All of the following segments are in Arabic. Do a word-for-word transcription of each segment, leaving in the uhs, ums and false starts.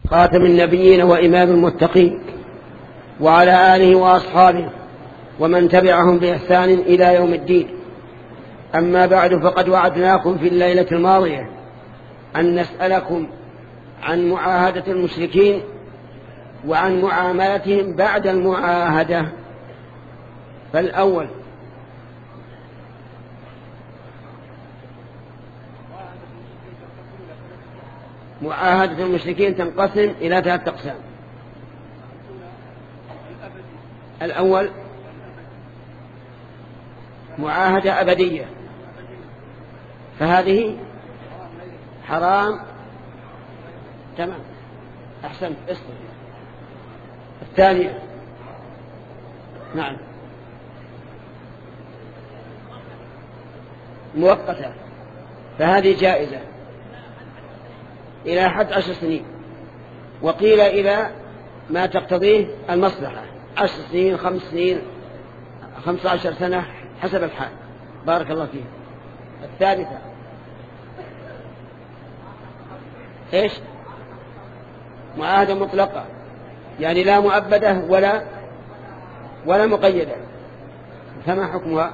خاتم النبيين وإمام المتقين وعلى آله وأصحابه ومن تبعهم بإحسان إلى يوم الدين. أما بعد، فقد وعدناكم في الليلة الماضية أن نسألكم عن معاهدة المشركين وعن معاملتهم بعد المعاهدة. فالأول معاهدة المشركين تنقسم إلى ثلاثة أقسام. الأول معاهدة أبدية، فهذه حرام. تمام، أحسنت، اسمع. الثانية نعم مؤقتة، فهذه جائزة إلى حد عشر سنين، وقيل إلى ما تقتضيه المصلحة، عشر سنين، خمس سنين، خمسة عشر سنة، حسب الحال. بارك الله فيه. الثالثة إيش؟ معاهدة مطلقة، يعني لا مؤبدة ولا ولا مقيدة. فما حكمها؟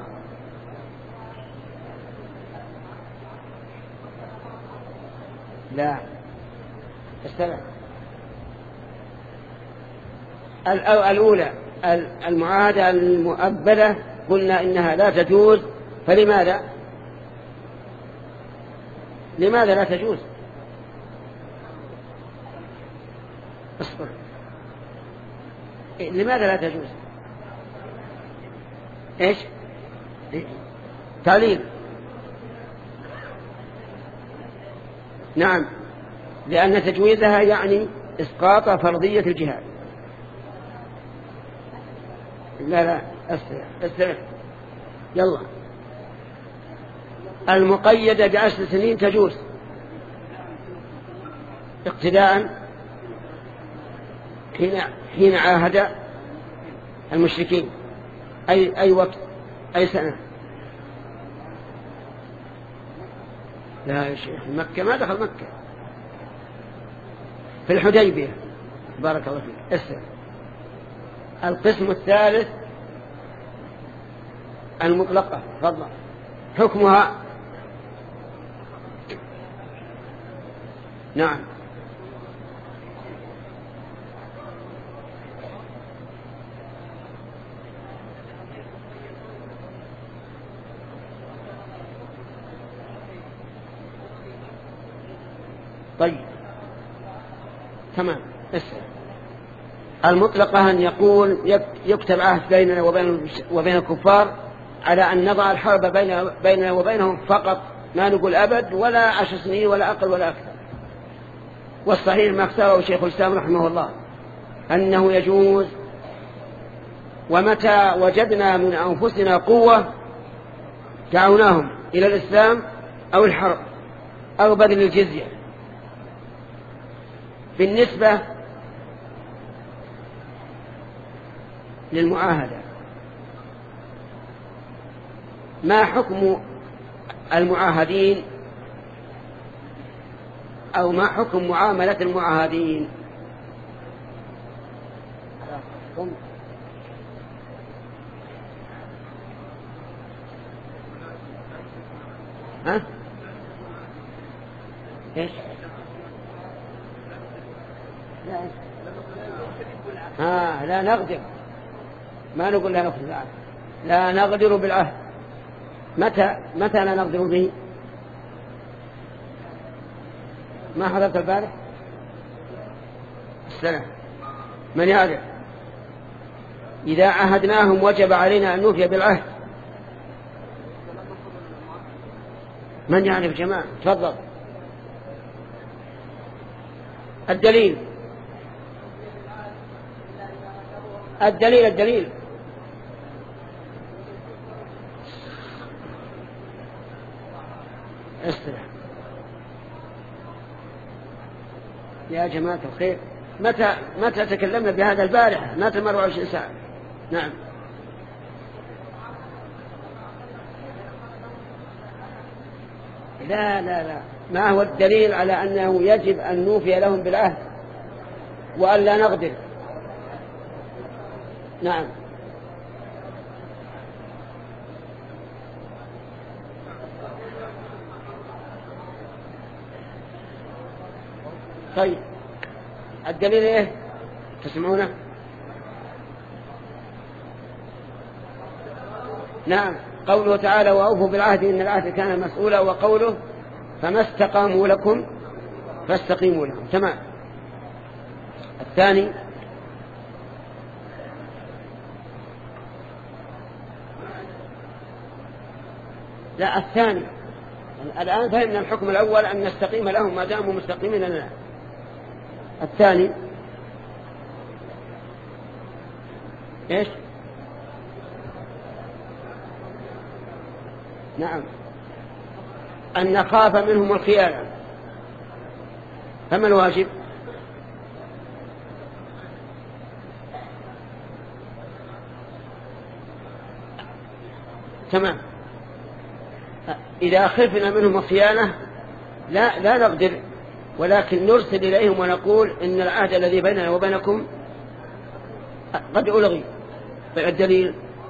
لا السلام. الأولى المعاهدة المؤبدة قلنا إنها لا تجوز. فلماذا لماذا لا تجوز؟ اصبر. لماذا لا تجوز؟ ايش؟ تعليل. نعم، لأن تجويزها يعني إسقاط فرضية الجهاد. لا لا استرح استرح يلا. المقيدة بعشر سنين تجوز اقتداء حين حين عاهد المشركين. أي أي وقت، أي سنة؟ لا يا شيخ، مكة ما دخل مكة، في الحديبية. بارك الله فيك. اسر. القسم الثالث المطلقة. تفضل. حكمها نعم طيب تمام. اسر. المطلقة أن يقول يكتب عهد بيننا وبين وبين الكفار على أن نضع الحرب بيننا وبينهم فقط، ما نقول أبد ولا عشر سنين ولا أقل ولا أكثر. والصحيح ما اختاره شيخ الإسلام رحمه الله أنه يجوز، ومتى وجدنا من أنفسنا قوة دعوناهم إلى الإسلام أو الحرب أو بذل الجزية. بالنسبة للمعاهدة، ما حكم المعاهدين أو ما حكم معاملة المعاهدين؟ ها؟ إيش؟ لا ها لا نغدر، ما نقول لا نأخذ العهد، لا نغدر بالعهد. متى متى لا نغدر به؟ ما حضرت البارح؟ السلام. من يعرف؟ إذا عهدناهم وجب علينا أن نوفي بالعهد. من يعرف جماعة؟ تفضل. الدليل الدليل الدليل استرح يا جماعة الخير. متى متى تكلمنا بهذا البارحة؟ ما تمر عشرين ساعة. نعم. لا لا لا ما هو الدليل على أنه يجب أن نوفي لهم بالعهد؟ وأن لا نغدر. نعم. طيب الدليل ايه تسمعونه؟ نعم، قوله تعالى وأوفوا بالعهد إن العهد كان مسؤولا، وقوله فما استقاموا لكم فاستقيموا لهم. تمام. الثاني لا الثاني الآن فهمنا الحكم الأول أن نستقيم لهم ما داموا مستقيمين لنا. الثاني إيش؟ نعم، أن نخاف منهم الخيانة. فما الواجب؟ تمام. إذا خفنا منهم الخيانة لا لا نقدر، ولكن نرسل إليهم ونقول إن العهد الذي بيننا وبينكم قد ألغي. فالدليل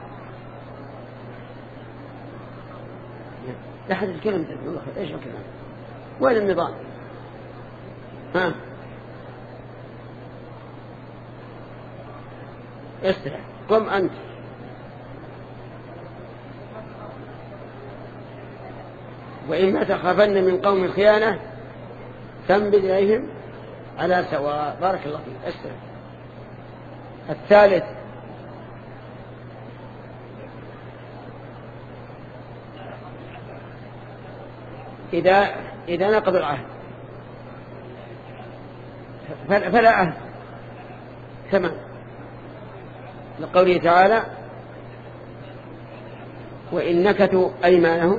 لا حد الكلام والله إيش الكلام؟ وين النظام؟ ها استرح، قم أنت. وإما تخافن من قوم الخيانة فانبذ إليهم على سواء. بارك الله فيك. استرح. الثالث إذا إذا نقض العهد فلا عهد. تمام. لقوله تعالى وإن نكثوا أيمانهم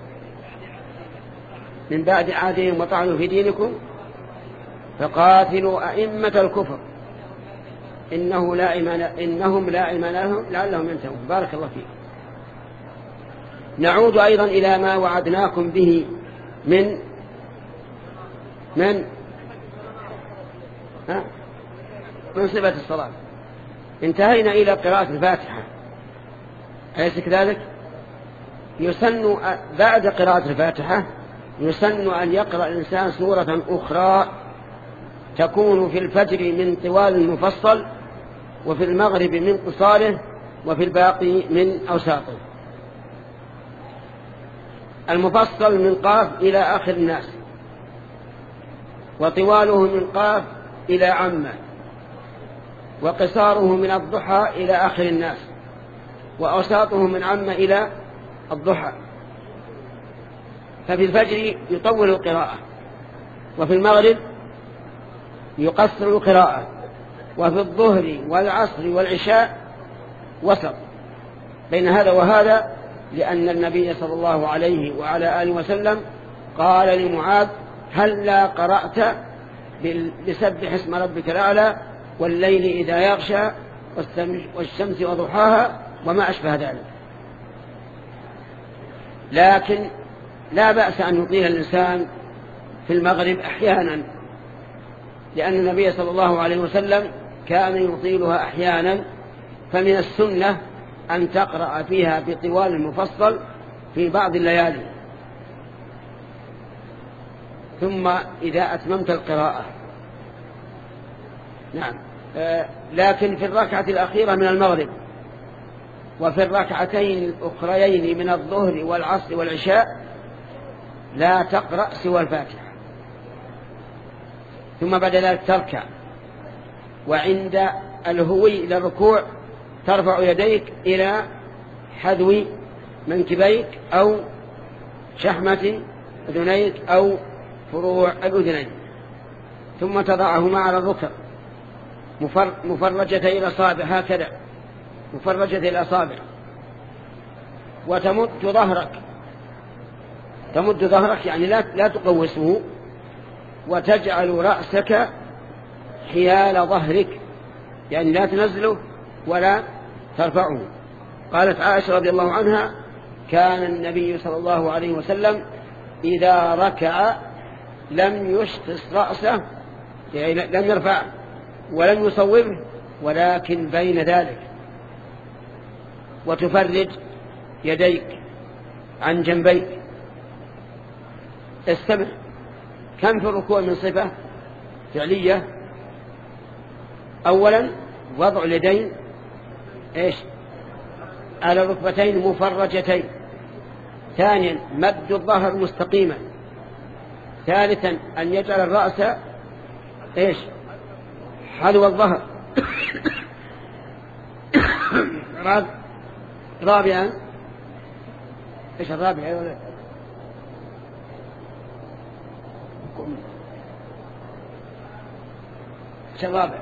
من بعد عهدهم وطعنوا في دينكم فقاتلوا أئمة الكفر إنه لا إيمان إنهم لا إيمان لهم لعلهم ينتهون. بارك الله فيك. نعود أيضا إلى ما وعدناكم به من من ها من صفة الصلاة. انتهينا إلى قراءة الفاتحة، أليس كذلك؟ يسن بعد قراءة الفاتحة يسن أن يقرأ الإنسان سورة أخرى تكون في الفجر من طوال المفصل، وفي المغرب من قصاره، وفي الباقي من أوساطه. المفصل من قاف إلى آخر الناس، وطواله من قاف إلى عامة، وقصاره من الضحى إلى آخر الناس، وأوساطه من عامة إلى الضحى. ففي الفجر يطول القراءة، وفي المغرب يقصر القراءة، وفي الظهر والعصر والعشاء وسط بين هذا وهذا، لأن النبي صلى الله عليه وعلى آله وسلم قال لمعاذ هل لا قرأت بسبح اسم ربك الأعلى والليل إذا يغشى والشمس وضحاها وما أشبه ذلك. لكن لا بأس أن يطيل الإنسان في المغرب أحيانا، لأن النبي صلى الله عليه وسلم كان يطيلها أحيانا، فمن السنة أن تقرأ فيها بطوال المفصل في بعض الليالي، ثم إذا أتممت القراءة. نعم. آه لكن في الركعة الأخيرة من المغرب وفي الركعتين الأخريين من الظهر والعصر والعشاء لا تقرأ سوى الفاتحة، ثم بعد ذلك تركع، وعند الهوي إلى الركوع ترفع يديك إلى حذو منكبيك أو شحمة أذنيك أو فروع الأذنين، ظم تضعهما على الركب مفرجتي الأصابع هكذا، مفرجتي الأصابع، وتمد ظهرك، تمد ظهرك يعني لا لا تقوسه، وتجعل رأسك حيال ظهرك، يعني لا تنزله ولا ترفعه. قالت عائشة رضي الله عنها كان النبي صلى الله عليه وسلم إذا ركع لم يشخص رأسه، يعني لم يرفع ولم يصوبه ولكن بين ذلك. وتفرج يديك عن جنبيك. استمع، كم في الركوع من صفة فعلية؟ أولا وضع اليدين إيش على الركبتين مفرجتين. ثانيا مد الظهر مستقيما. ثالثا أن يجعل الرأس إيش حذو الظهر. رابعا إيش الرابع يا ولد؟ إيش الرابع؟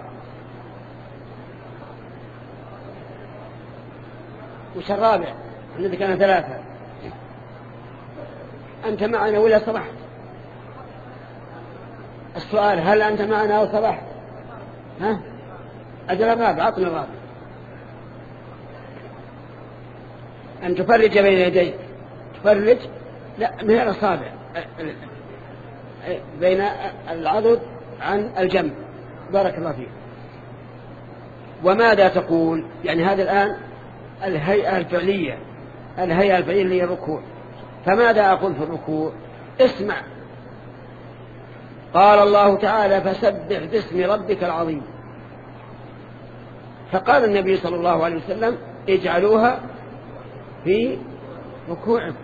وش الرابع؟ الذي كان ثلاثة. أنت معنا ولا صبحت؟ السؤال هل أنت معنا أو صبحت؟ ها؟ أجل الرابع، أعطني الرابع. أن تفرج بين يديك. تفرج لا من الأصابع بين العضد عن الجنب. بارك الله فيك. وماذا تقول؟ يعني هذا الآن الهيئة الفعلية، الهيئة الفعلية للركوع. فماذا أقول في الركوع؟ اسمع. قال الله تعالى فسبح باسم ربك العظيم. فقال النبي صلى الله عليه وسلم اجعلوها في ركوعكم.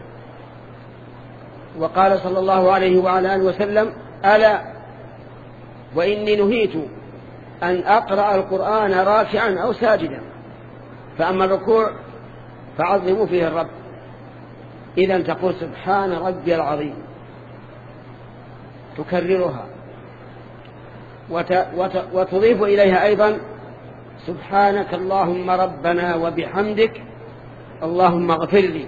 وقال صلى الله عليه وعلى آله وسلم ألا وإني نهيت أن أقرأ القرآن راكعا أو ساجدا. فأما الركوع فعظموا فيه الرب. إذن تقول سبحان ربي العظيم، تكررها وت... وت... وتضيف إليها أيضا سبحانك اللهم ربنا وبحمدك اللهم اغفر لي.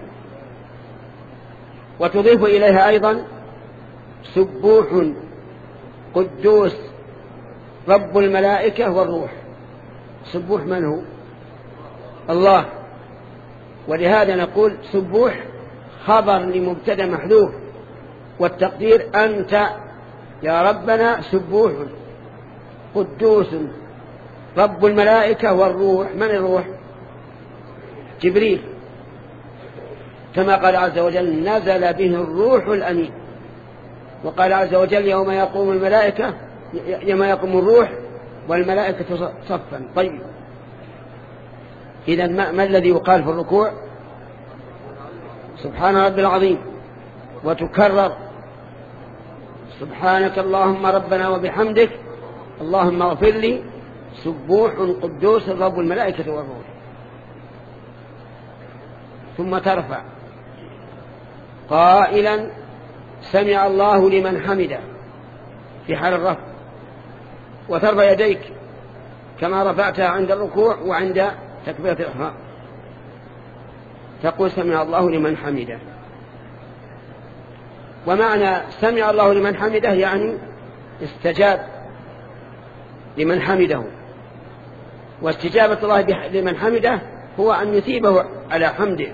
وتضيف إليها أيضا سبوح قدوس رب الملائكة والروح. سبوح من هو؟ الله. ولهذا نقول سبوح خبر لمبتدأ محذوف، والتقدير أنت يا ربنا سبوح قدوس رب الملائكة والروح. من الروح؟ جبريل، كما قال عز وجل نزل به الروح الأمين. وقال عز وجل يوم يقوم الملائكة يوم يقوم الروح والملائكة صفا. طيب إذن ما, ما الذي يقال في الركوع؟ سبحان ربي العظيم. وتكرر سبحانك اللهم ربنا وبحمدك اللهم اغفر لي سبوح قدوس رب الملائكة والروح. ثم ترفع قائلا سمع الله لمن حمده في حال الرفع. وترفع يديك كما رفعتها عند الركوع وعند تكبيرة الإحرام. تقول سمع الله لمن حمده. ومعنى سمع الله لمن حمده يعني استجاب لمن حمده. واستجابة الله لمن حمده هو أن يثيبه على حمده.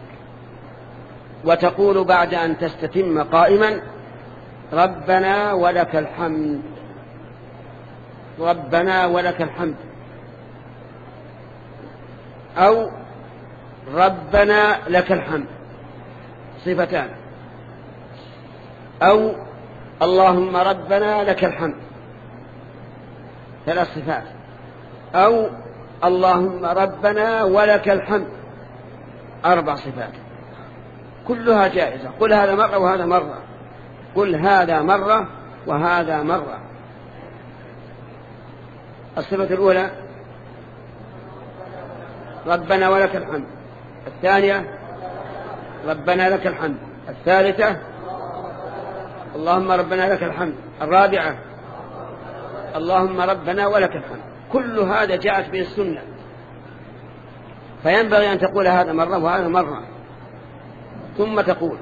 وتقول بعد أن تستتم قائما ربنا ولك الحمد. ربنا ولك الحمد أو ربنا لك الحمد، صفتان. أو اللهم ربنا لك الحمد، ثلاث صفات. أو اللهم ربنا ولك الحمد، أربع صفات. كلها جائزة. قل هذا مرة وهذا مرة، قل هذا مرة وهذا مرة. الصفة الأولى ربنا ولك الحمد. الثانية ربنا لك الحمد. الثالثة اللهم ربنا لك الحمد. الرابعة اللهم ربنا ولك الحمد. كل هذا جاءت به السنة، فينبغي أن تقول هذا مرة وهذا مرة. ثم تقول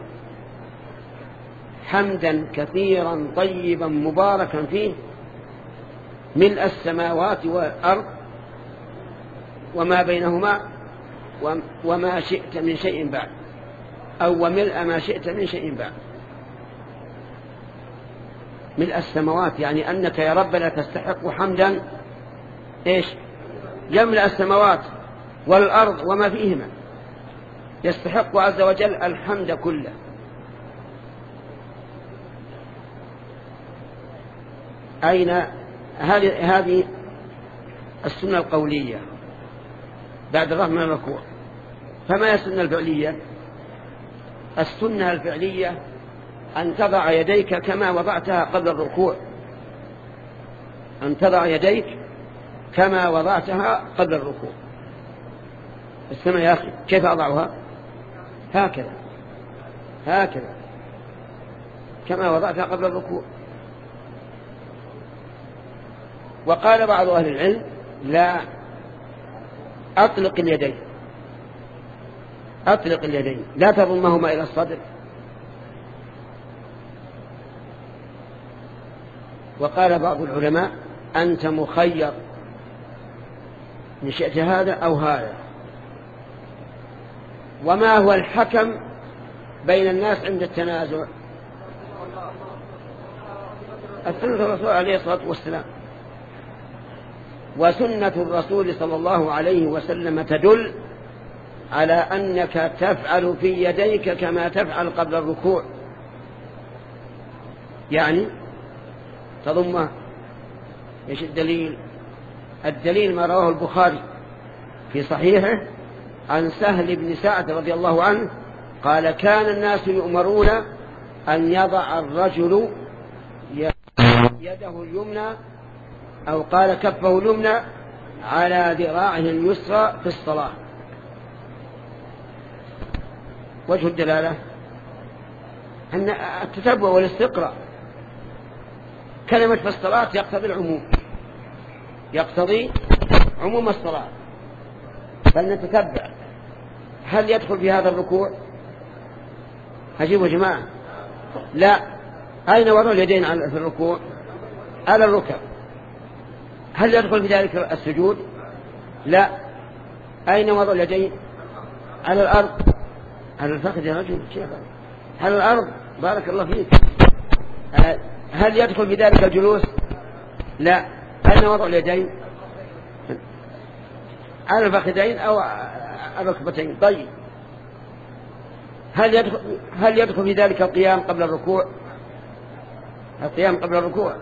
حمدا كثيرا طيبا مباركا فيه ملء السماوات والأرض وما بينهما وما شئت من شيء بعد، أو وملء ما شئت من شيء بعد. ملء السماوات يعني أنك يا رب لا تستحق حمدا إيش يملأ السماوات والأرض وما فيهما، يستحق عز وجل الحمد كله. أين هذه هذه السنة القولية بعد الرفع من الركوع؟ فما هي السنة الفعلية؟ السنة الفعلية أن تضع يديك كما وضعتها قبل الركوع، أن تضع يديك كما وضعتها قبل الركوع. السنة يا أخي كيف أضعها؟ هكذا هكذا كما وضعتها قبل الركوع. وقال بعض أهل العلم لا، أطلق اليدين، أطلق اليدين لا تضمهما إلى الصدر. وقال بعض العلماء أنت مخير إن شئت هذا أو هذا. وما هو الحكم بين الناس عند التنازع؟ السنة الرسول عليه الصلاة والسلام. وسنة الرسول صلى الله عليه وسلم تدل على أنك تفعل في يديك كما تفعل قبل الركوع، يعني تضمها. ايش الدليل؟ الدليل ما رواه البخاري في صحيحه عن سهل بن سعد رضي الله عنه قال كان الناس يؤمرون أن يضع الرجل يده اليمنى أو قال كفه اليمنى على ذراعه اليسرى في الصلاة. وجه الدلالة أن التتبع والاستقراء. كلمة في الصلاة يقتضي العموم، يقتضي عموم الصلاة. فلنتتبع هل يدخل في هذا الركوع؟ هجيبوا يا جماعة. لا. أين وضع اليدين في الركوع؟ على الركب. هل يدخل في ذلك السجود؟ لا. أين وضع اليدين؟ على الأرض. على الفخذ يا رجل شيخ. على الأرض. بارك الله فيك. هل يدخل في ذلك الجلوس؟ لا. أين وضع اليدين؟ على الفخذين أو الركبتين. طيب هل يدخل هل يدخل في ذلك القيام قبل الركوع؟ القيام قبل الركوع.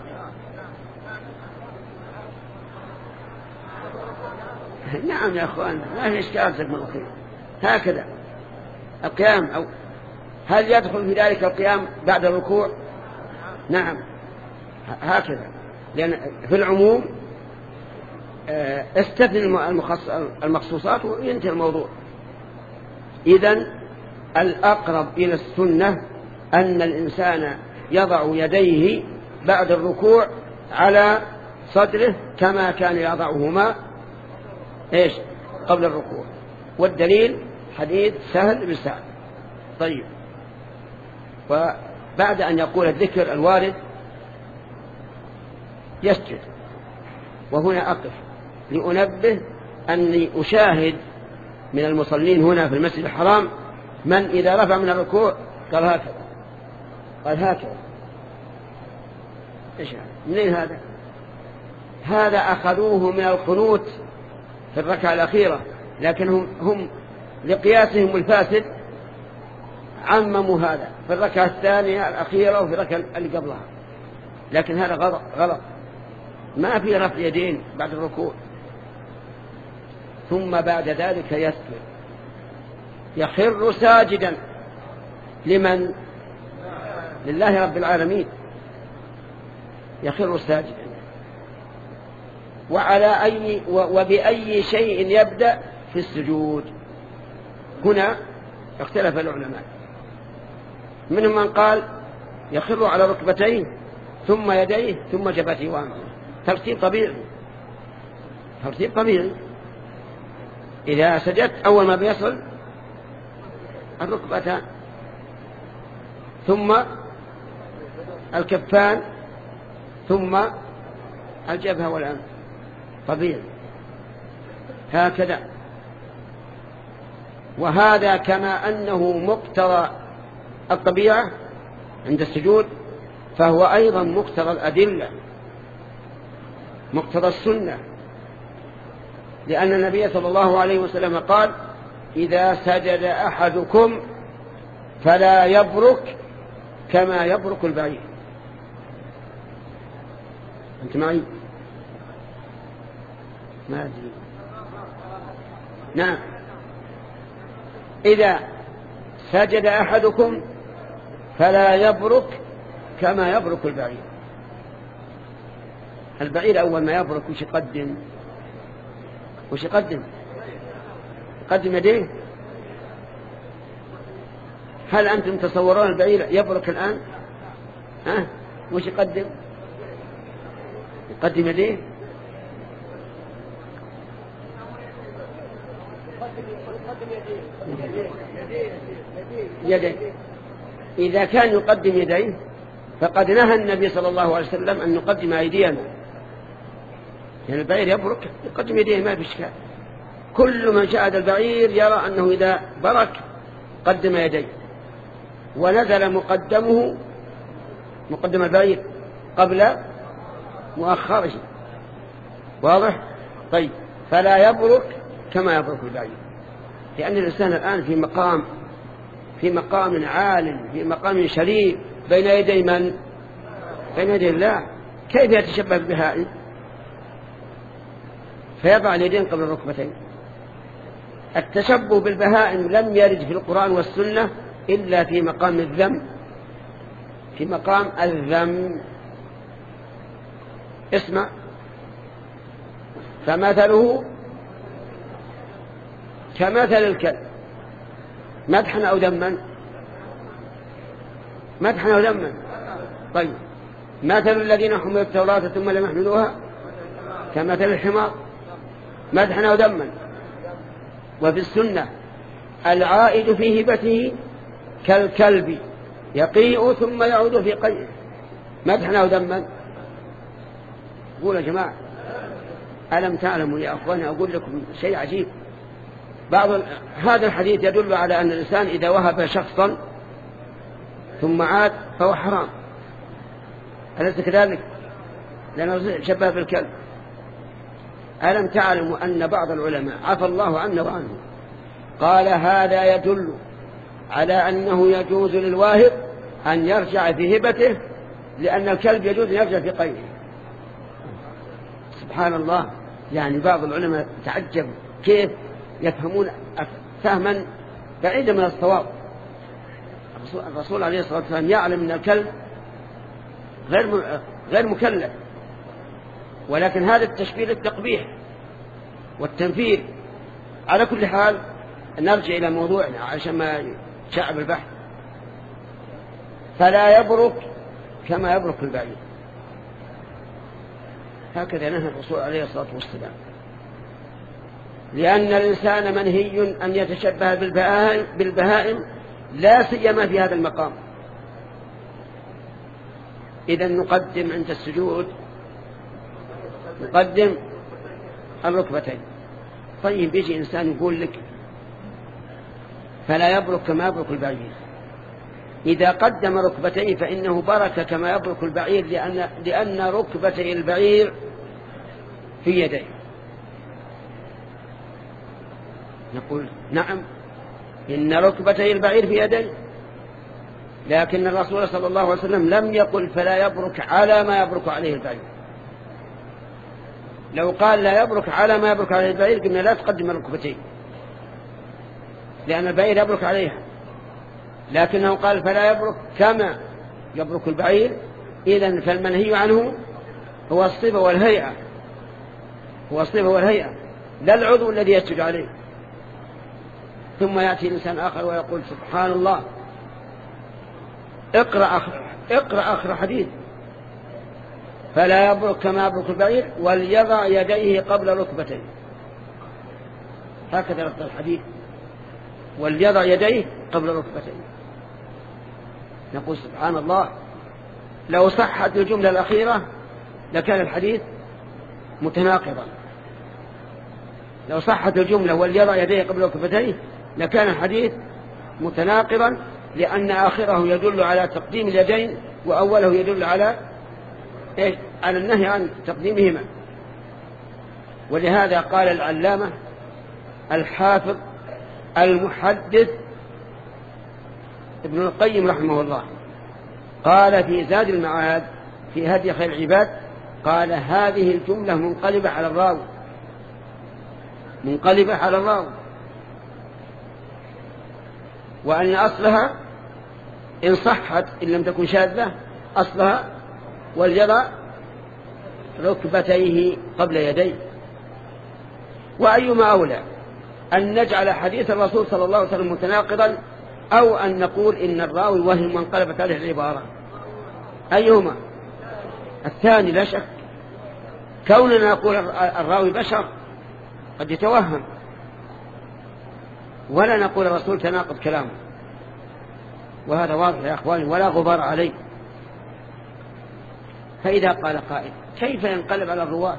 نعم يا أخوان ما في إشكال سلم الأخير. هكذا القيام. أو هل يدخل في ذلك القيام بعد الركوع؟ نعم هكذا، لأن في العموم استثني المخصوصات وينتهي الموضوع. إذن الأقرب إلى السنة أن الإنسان يضع يديه بعد الركوع على صدره كما كان يضعهما إيش قبل الركوع. والدليل حديث سهل بن سعد. طيب وبعد أن يقول الذكر الوارد يسجد. وهنا أقف لأنبه أني أشاهد من المصلين هنا في المسجد الحرام من إذا رفع من الركوع قال هكذا قال هكذا. إيش هذا؟ منين هذا؟ هذا أخذوه من القنوت في الركعة الأخيرة، لكن هم, هم لقياسهم الفاسد عمموا هذا في الركعة الثانية الأخيرة وفي الركعة اللي قبلها. لكن هذا غلط غلط. ما في رفع يدين بعد الركوع. ثم بعد ذلك يسجد، يخر ساجدا. لمن؟ لله رب العالمين. يخر ساجدا. وعلى أي وبأي شيء يبدأ في السجود؟ هنا اختلف العلماء. منهم من قال يخر على ركبتيه ثم يديه ثم جبهته وأنفه. ترتيب طبيعي، ترتيب طبيعي. إذا سجدت أول ما بيصل الركبتان ثم الكفان ثم الجبهة والأنف. طبيعي هكذا. وهذا كما أنه مقتضى الطبيعة عند السجود فهو أيضا مقتضى الأدلة، مقتضى السنة. لأن النبي صلى الله عليه وسلم قال إذا سجد أحدكم فلا يبرك كما يبرك البعير. أنت معي؟ ما أدري. نعم، إذا سجد أحدكم فلا يبرك كما يبرك البعير. البعير أول ما يبرك وش يقدم؟ وش يقدم؟ يقدم يديه. هل أنتم تصورون البعير يبرك الآن؟ ها؟ وش يقدم؟ يقدم يديه. يديه. إذا كان يقدم يديه فقد نهى النبي صلى الله عليه وسلم أن نقدم أيدينا، يعني البعير يبرك يقدم يديه ما في إشكال. كل من شاهد البعير يرى أنه إذا برك قدم يديه، ونزل مقدمه مقدم البعير قبل مؤخره. واضح؟ طيب، فلا يبرك كما يبرك البعير، لأن الإنسان الآن في مقام في مقام عال، في مقام شريف بين يدي من؟ بين يدي الله. كيف يتشبه بالبهائم فيضع اليدين قبل الركبتين؟ التشبه بالبهائم لم يرد في القرآن والسنة إلا في مقام الذم، في مقام الذم. اسمع: فمثله كمثل الكلب. مدحا أو ذما؟ مدحا أو ذما؟ طيب، مثل الذين حملوا التوراة ثم لم يحملوها كمثل الحمار. مدحا أو ذما؟ وفي السنة العائد في هبته كالكلب يقيء ثم يعود في قيء. مدحا أو ذما؟ قولوا يا جماعة. ألم تعلموا يا أخواني أقول لكم شيء عجيب. بعض هذا الحديث يدل على أن الإنسان إذا وهب شخصا ثم عاد فهو حرام، أليس كذلك؟ لأنه شبه بالكلب. ألم تعلموا أن بعض العلماء عفى الله عنا وعنه قال هذا يدل على أنه يجوز للواهب أن يرجع في هبته، لأن الكلب يجوز أن يرجع في قيده. سبحان الله. يعني بعض العلماء تعجب كيف يفهمون فهما بعيدا من الصواب. الرسول عليه الصلاة والسلام يعلم أن الكلب غير غير مكلف، ولكن هذا التشبيه للتقبيح والتنفير. على كل حال نرجع إلى موضوعنا عشان ما شعب البحث. فلا يبرك كما يبرك البعير. هكذا نهى الرسول عليه الصلاة والسلام، لأن الإنسان منهي أن يتشبه بالبهائم لا سيما في هذا المقام. إذا نقدم عند السجود نقدم الركبتين. طيب، بيجي إنسان يقول لك فلا يبرك كما يبرك البعير. إذا قدم ركبتيه فإنه برك كما يبرك البعير، لأن, لأن ركبتي البعير في يديه. نقول نعم، إن ركبتي البعير في يديه، لكن الرسول صلى الله عليه وسلم لم يقل فلا يبرك على ما يبرك عليه البعير. لو قال لا يبرك على ما يبرك عليه البعير قلنا لا تقدم الركبتين، لأن البعير يبرك عليها. لكنه قال فلا يبرك كما يبرك البعير، إذن فالمنهي عنه هو الصفة والهيئة، هو الصفة والهيئة لا العضو الذي يسجد عليه. ثم يأتي إنسان آخر ويقول سبحان الله، اقرأ آخر, اقرأ آخر حديث فلا يبرك كما يبرك البعير وليضع يديه قبل ركبتيه. هكذا لفظ الحديث، وليضع يديه قبل ركبتيه. نقول سبحان الله، لو صحت الجملة الأخيرة لكان الحديث متناقضا. لو صحت الجملة وليضع يديه قبل ركبتيه لكان الحديث متناقضا، لأن آخره يدل على تقديم اليدين وأوله يدل على إيش؟ على النهي عن تقديمهما. ولهذا قال العلامة الحافظ المحدث ابن القيم رحمه الله، قال في زاد المعاد في هدي خير العباد، قال هذه الجملة منقلبة على الراوي، منقلبة على الراوي، وأن أصلها إن صحت إن لم تكن شاذة أصلها وليضع ركبتيه قبل يديه. وأيما أولى أن نجعل حديث الرسول صلى الله عليه وسلم متناقضا أو أن نقول إن الراوي وهم وانقلبت عليه العبارة؟ أيهما؟ الثاني لا شك. كوننا نقول الراوي بشر قد يتوهم، ولا نقول الرسول تناقض كلامه، وهذا واضح يا أخواني ولا غبار عليه. فإذا قال قائل كيف ينقلب على الرواة؟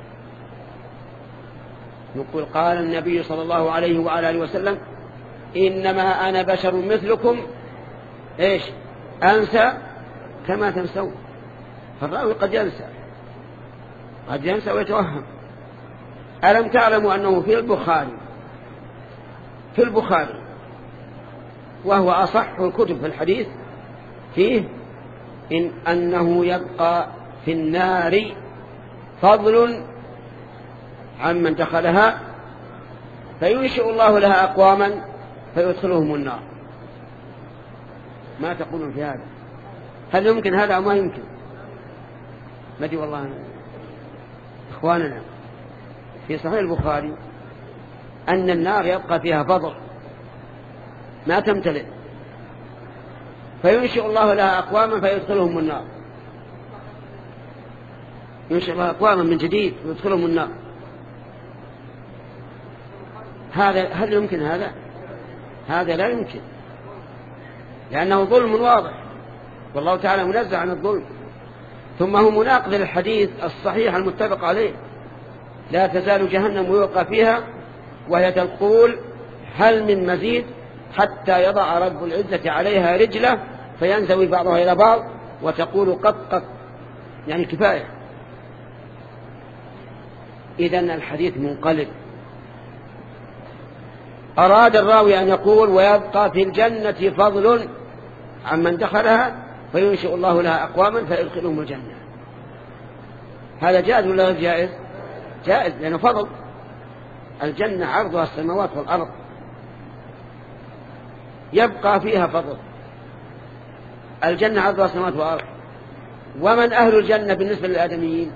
نقول قال النبي صلى الله عليه وعلى آله وسلم إنما أنا بشر مثلكم إيش أنسى كما تنسون. فالراوي قد ينسى، قد ينسى ويتوهم. ألم تعلموا أنه في البخاري في البخاري وهو أصح الكتب في الحديث فيه إن أنه يبقى في النار فضل عمن دخلها فينشئ الله لها أقواما فيدخلهم النار. ما تقولون في هذا؟ هل يمكن هذا أو ما يمكن؟ ما دي والله إخواننا في صحيح البخاري أن النار يبقى فيها فضل ما تمتلئ فينشئ الله لها أقواما فيدخلهم النار. ينشئ الله أقواما من جديد ويدخلهم النار. هذا هل يمكن هذا؟ هذا لا يمكن، لأنه ظلم واضح، والله تعالى منزه عن الظلم. ثم هو مناقض الحديث الصحيح المتفق عليه لا تزال جهنم يوقى فيها وهي تقول هل من مزيد حتى يضع رب العزة عليها رجله فينزوي بعضها إلى بعض وتقول قط قط، يعني كفاية. إذن الحديث منقلب. أراد الراوي أن يقول ويبقى في الجنة فضل عمن دخلها فينشئ الله لها أقواما فيدخلهم الجنة. هذا جائز ولا غير جائز؟ جائز، لأنه فضل. الجنة عرضها السماوات والأرض، يبقى فيها فضل. الجنة عرضها السماوات والأرض. ومن أهل الجنة بالنسبة للآدميين؟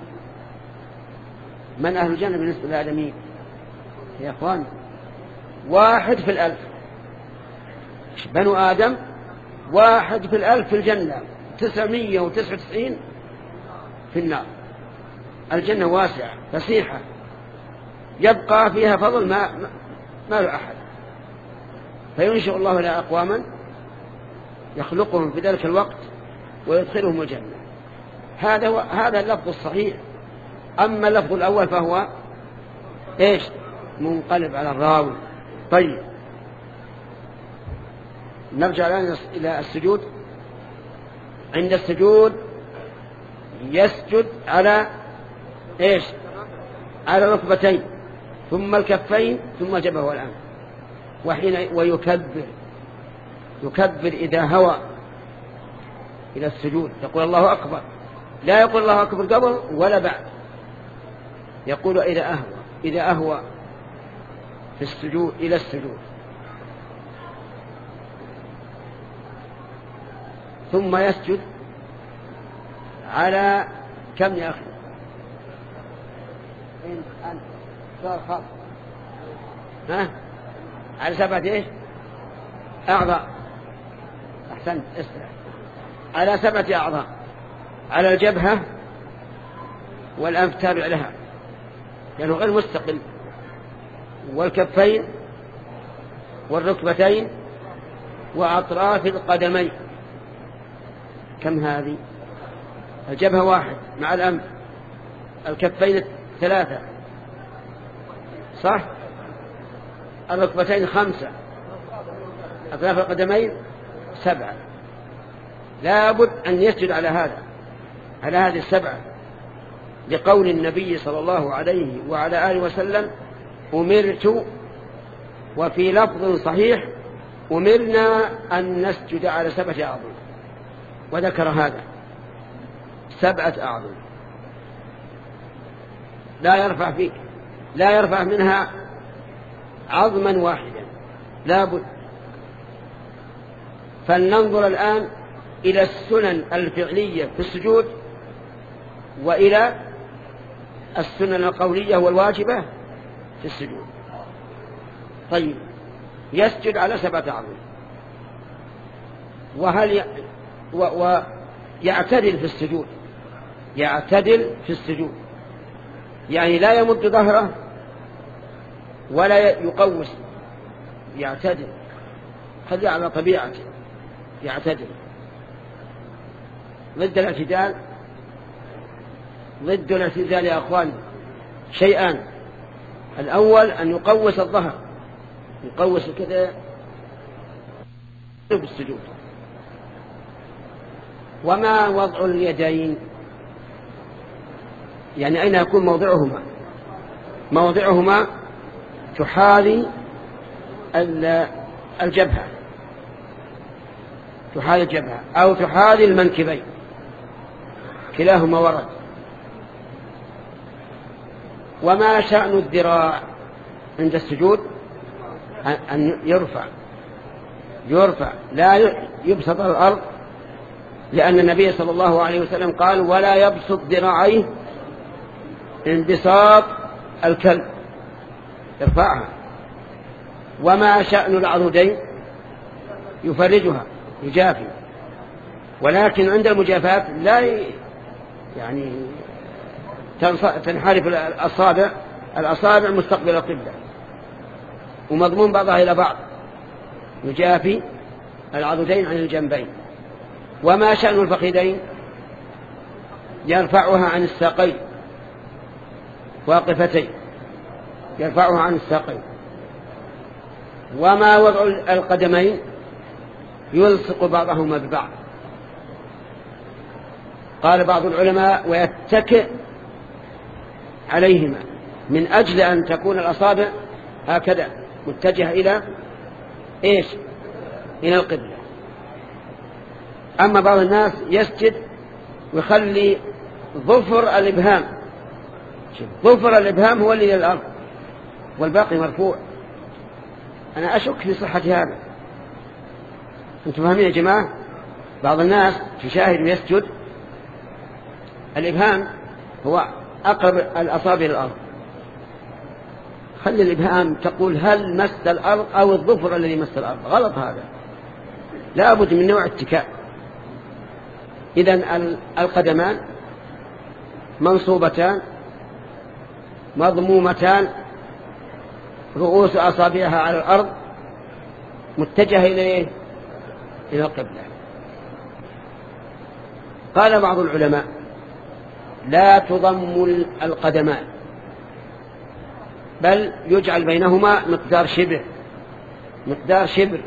من أهل الجنة بالنسبة للآدميين يا أخوان؟ واحد في الألف. بنو آدم واحد في الألف في الجنة، تسعمية وتسعة وتسعين في النار. الجنة واسعة فسيحة يبقى فيها فضل ما, ما له أحد. فينشئ الله لها أقواما يخلقهم في ذلك الوقت ويدخلهم الجنة. هذا هذا اللفظ الصحيح. أما اللفظ الأول فهو إيش؟ منقلب على الراوي. طيب نرجع الآن إلى السجود. عند السجود يسجد على إيش؟ على ركبتين ثم الكفين ثم الجبهة والأنف، وحين ويكبر يكبر إذا هوى إلى السجود يقول الله أكبر، لا يقول الله أكبر قبل ولا بعد، يقول إذا أهوى إذا أهوى في السجود إلى السجود. ثم يسجد على كم يا أخي؟ أنت صار خاص ها؟ على سبعة إيش؟ أعضاء. أحسنت اسمع. على سبعة أعضاء، على الجبهة والأنف تابع لها لأنه غير مستقل، والكفين والركبتين وأطراف القدمين. كم هذه؟ الجبهة واحد مع الأنف، الكفين ثلاثة صح، الركبتين خمسة، أطراف القدمين سبعة. لا بد أن يسجد على هذا على هذه السبعة لقول النبي صلى الله عليه وعلى آله وسلم أمرت، وفي لفظ صحيح أمرنا أن نسجد على سبعة أعظم، وذكر هذا سبعة أعظم لا يرفع فيه لا يرفع منها عظما واحدا لا بد. فلننظر الآن إلى السنن الفعلية في السجود وإلى السنن القولية والواجبة في السجود. طيب، يسجد على سبعة أعظم، وهل ي... و... ويعتدل في السجود يعتدل في السجود يعني لا يمد ظهره ولا يقوس، يعتدل، خليه على طبيعته، يعتدل. ضد الاعتدال ضد الاعتدال يا أخوان شيئان: الأول أن يقوس الظهر، يقوس كذا في السجود. وما وضع اليدين؟ يعني أين يكون موضعهما؟ موضعهما تحاذي الجبهة تحاذي الجبهة أو تحاذي المنكبين، كلاهما ورد. وما شأن الذراع عند السجود؟ أن يرفع يرفع لا يبسط على الأرض، لأن النبي صلى الله عليه وسلم قال: ولا يبسط ذراعيه انبساط الكلب، يرفعها. وما شأن العضدين؟ يفرجها، يجافي، ولكن عند المجافات لا يعني تنحرف الأصابع الأصابع مستقبل القبلة ومضمون بعضها إلى بعض، يجافي العضدين عن الجنبين. وما شأن الفخذين؟ يرفعها عن الساقين، واقفتين، يرفعها عن الساقين. وما وضع القدمين؟ يلصق بعضهما ببعض. قال بعض العلماء: ويتكئ عليهما، من أجل أن تكون الأصابع هكذا متجهة إلى إيش؟ إلى القبلة. أما بعض الناس يسجد ويخلي ظفر الإبهام، ظفر الإبهام هو اللي للأرض والباقي مرفوع. أنا أشك في صحة هذا. أنتم فاهمين يا جماعة؟ بعض الناس تشاهد ويسجد الإبهام هو أقرب الأصابع للأرض، خلي الإبهام تقول هل مس الأرض أو الظفر الذي مس الأرض. غلط هذا، لا بد من نوع اتكاء. إذن القدمان منصوبتان مضمومتان، رؤوس أصابعها على الأرض، متجهة إليه إلى القبلة. قال بعض العلماء: لا تضم القدمان، بل يجعل بينهما مقدار شبر مقدار شبر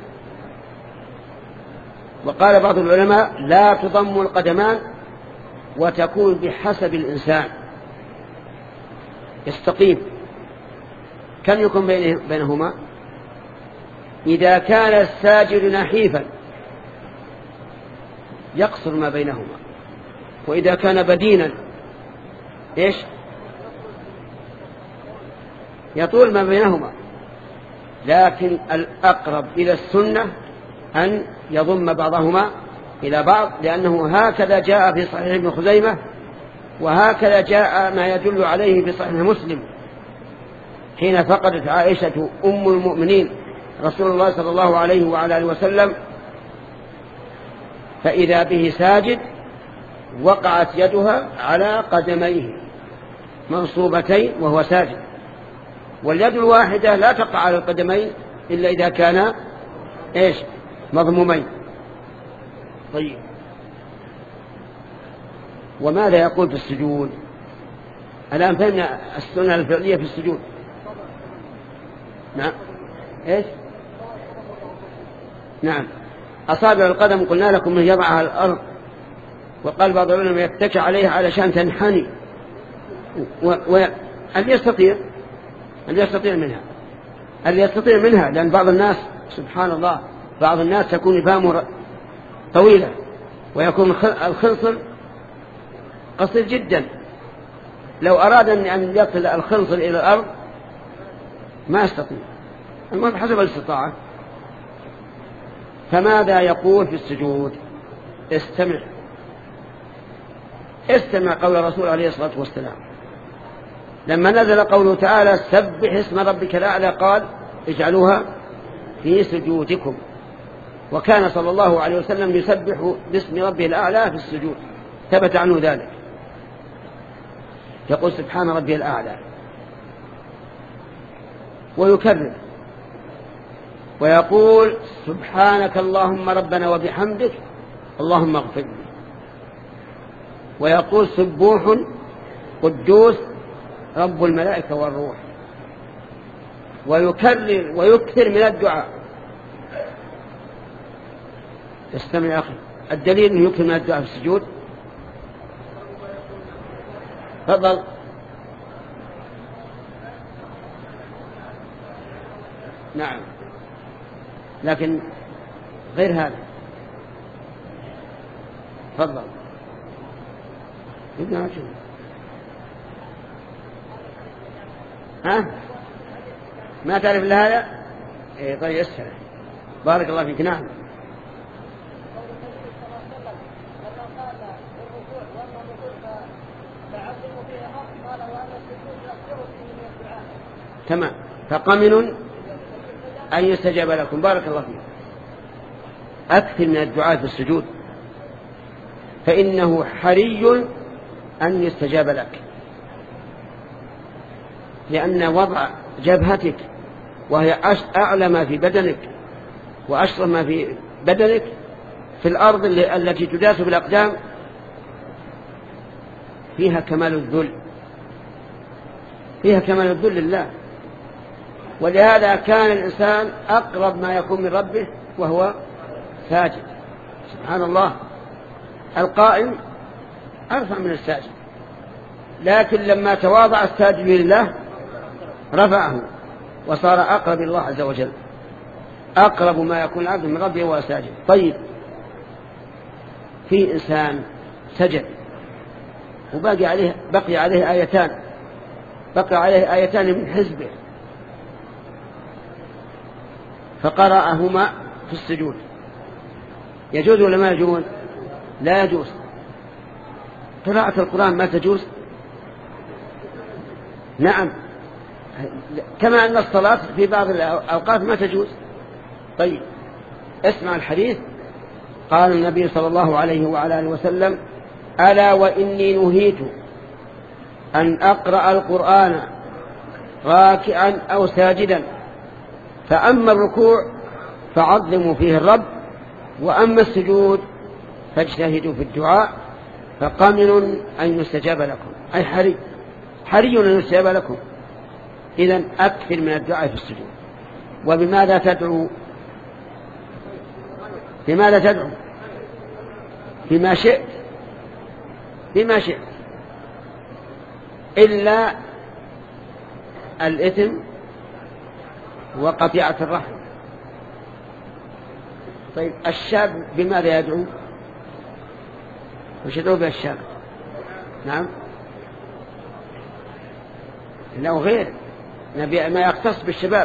وقال بعض العلماء: لا تضم القدمان، وتكون بحسب الإنسان، يستقيم. كم يكون بينهما؟ إذا كان الساجد نحيفا يقصر ما بينهما، وإذا كان بدينا إيش؟ يطول ما بينهما. لكن الأقرب إلى السنة أن يضم بعضهما إلى بعض، لأنه هكذا جاء في صحيح ابن خزيمة، وهكذا جاء ما يدل عليه في صحيح مسلم، حين فقدت عائشة أم المؤمنين رسول الله صلى الله عليه وعلى آله وسلم، فإذا به ساجد وقعت يدها على قدميه منصوبتين وهو ساجد، واليد الواحدة لا تقع على القدمين إلا إذا كان إيش؟ مضمومين. طيب، وماذا يقول في السجود؟ الآن فهمنا السنة الفعلية في السجود. نعم، إيش؟ نعم، أصابع القدم قلنا لكم من يضعها على الأرض، وقال بعض العلماء يتكئ عليها علشان تنحني اللي يستطيع اللي يستطيع منها اللي يستطيع منها لأن بعض الناس سبحان الله بعض الناس تكون فهمه طويلة ويكون الخنصر قصير جدا، لو أراد أن يصل الخنصر إلى الأرض ما يستطيع، المهم حسب الاستطاعة. فماذا يقول في السجود؟ استمع استمع قول الرسول عليه الصلاة والسلام لما نزل قوله تعالى سبح اسم ربك الأعلى قال اجعلوها في سجودكم، وكان صلى الله عليه وسلم يسبح باسم ربه الأعلى في السجود، ثبت عنه ذلك، يقول سبحان ربي الأعلى ويكرر ويقول سبحانك اللهم ربنا وبحمدك اللهم اغفر لي، ويقول سبوح قدوس رب الملائكة والروح، ويكرر ويكثر من الدعاء. استمع يا أخي، الدليل أنه يكثر من الدعاء في السجود. تفضل. نعم لكن غير هذا. تفضل. ابن عشر. ها ما تعرف إلا هذا؟ إيه طيب اسهل. بارك الله فيك. نعم تمام. فقمن أن يستجاب لكم. بارك الله فيك. أكثر من الدعاء في السجود فإنه حري أن يستجاب لك، لأن وضع جبهتك وهي أعلى ما في بدنك وأشرف ما في بدنك في الأرض التي تداس بالأقدام فيها كمال الذل، فيها كمال الذل لله. ولهذا كان الإنسان أقرب ما يكون من ربه وهو ساجد. سبحان الله، القائم أرفع من الساجد، لكن لما تواضع الساجد لله رفعه وصار أقرب الله عز وجل، أقرب ما يكون العبد من ربه وهو ساجد. طيب في إنسان سجد وبقي عليه بقي عليه آيتان بقي عليه آيتان من حزبه فقرأهما في السجود، يجوز ولا ما يجوز؟ لا يجوز. قراءة القرآن ما تجوز؟ نعم، كما أن الصلاة في بعض الأوقات ما تجوز. طيب اسمع الحديث. قال النبي صلى الله عليه وعلى آله وسلم ألا وإني نهيت أن أقرأ القرآن راكعا أو ساجدا، فأما الركوع فعظموا فيه الرب، وأما السجود فاجتهدوا في الدعاء، فقمن أن يستجاب لكم، أي حري حري أن يستجاب لكم. إذن أكثر من الدعاء في السجود. وبماذا تدعو؟ بماذا تدعو؟ بما شئت بما شئت إلا الإثم وقطيعة الرحم. طيب الشاب بماذا يدعو؟ وش يدعو به الشاب؟ نعم له غير نبي ما يختص بالشباب.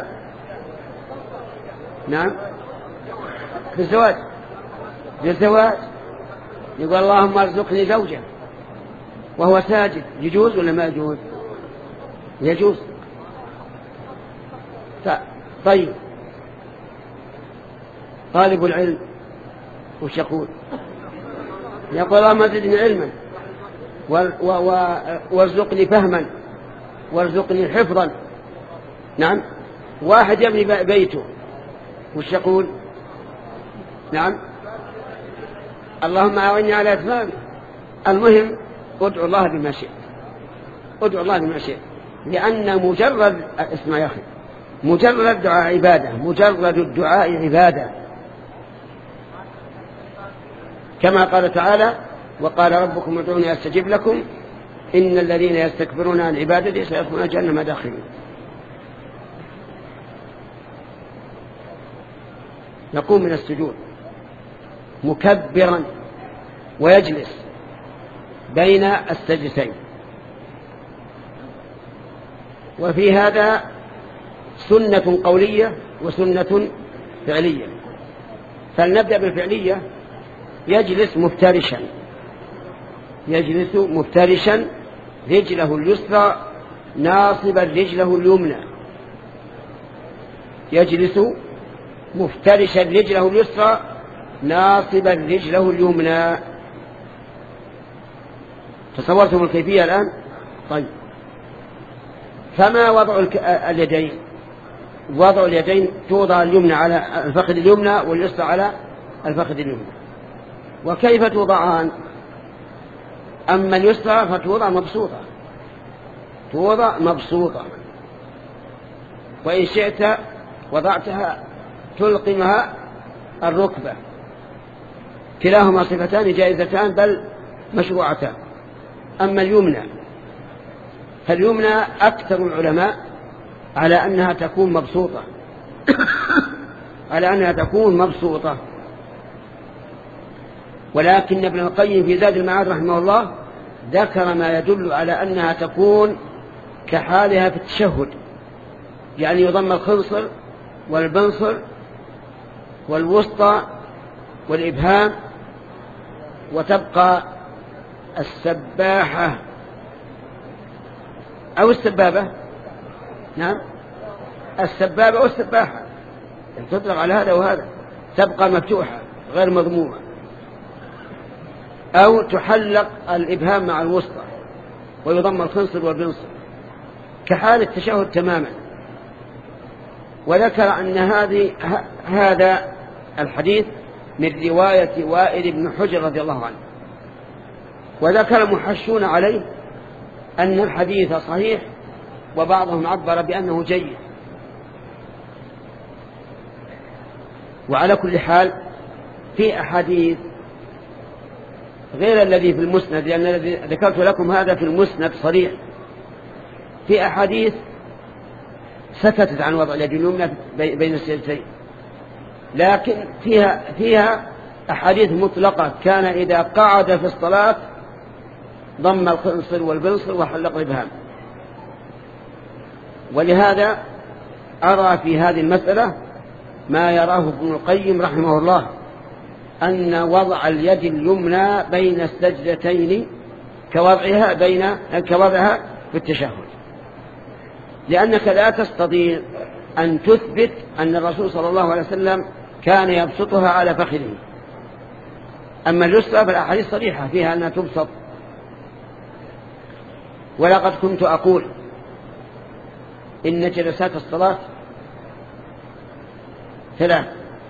نعم بالزواج بالزواج يقول اللهم ارزقني زوجا وهو ساجد، يجوز ولا ما يجوز؟ يجوز. طيب طالب العلم وش يقول؟ يقول اللهم زدني علما وارزقني فهما وارزقني حفظا. نعم. واحد يبني بيته وش يقول؟ نعم اللهم أعني على إتمامه. المهم ادعو الله بما شئت ادعو الله بما شئت لأن مجرد اسمع يا أخي مجرد الدعاء عبادة مجرد الدعاء عبادة، كما قال تعالى وقال ربكم ادعوني أستجب لكم إن الذين يستكبرون عن عبادتي سيدخلون جهنم داخلين. يقوم من السجود مكبرا ويجلس بين السجدتين. وفي هذا سنة قولية وسنة فعلية. فلنبدأ بالفعلية. يجلس مفترشا يجلس مفترشا رجله اليسرى ناصبا رجله اليمنى. يجلس مفترشا رجله اليسرى ناصبا رجله اليمنى. تصورتم الكيفية الآن؟ طيب، فما وضع اليدين؟ وضع اليدين توضع اليمنى على الفخذ اليمنى واليسرى على الفخذ اليمنى. وكيف توضعان؟ أما اليسرى فتوضع مبسوطة توضع مبسوطة وإن شئت وضعتها تلقمها الركبة. كلاهما صفتان جائزتان بل مشروعتان. أما اليمنى فاليمنى أكثر العلماء على أنها تكون مبسوطة على أنها تكون مبسوطة ولكن ابن القيم في زاد المعاد رحمه الله ذكر ما يدل على أنها تكون كحالها في التشهد، يعني يضم الخنصر والبنصر والوسطى والإبهام وتبقى السباحة أو السبابة. نعم، السبابة والسباحة تطلق على هذا وهذا، تبقى مفتوحة غير مضمومة، أو تحلق الإبهام مع الوسطى ويضم الخنصر والبنصر كحال التشهد تماما. وذكر أن هذه هذا الحديث من رواية وائل بن حجر رضي الله عنه. وذكر المحشون عليه أن الحديث صحيح وبعضهم عبر بأنه جيد. وعلى كل حال في أحاديث غير الذي في المسند، لأن الذي ذكرت لكم هذا في المسند صريح. في أحاديث سكتت عن وضع اليد اليمنى بين السجدتين، لكن فيها فيها أحاديث مطلقة كان إذا قعد في الصلاة ضم الخنصر والبنصر وحلق الإبهام. ولهذا أرى في هذه المسألة ما يراه ابن القيم رحمه الله، أن وضع اليد اليمنى بين السجدتين كوضعها بين كوضعها في التشهد، لأنك لا تستطيع أن تثبت أن الرسول صلى الله عليه وسلم كان يبسطها على فخذه. أما اليسرى فالأحاديث صريحة فيها أنها تبسط. ولقد كنت أقول إن جلسات الصلاة ثلاث: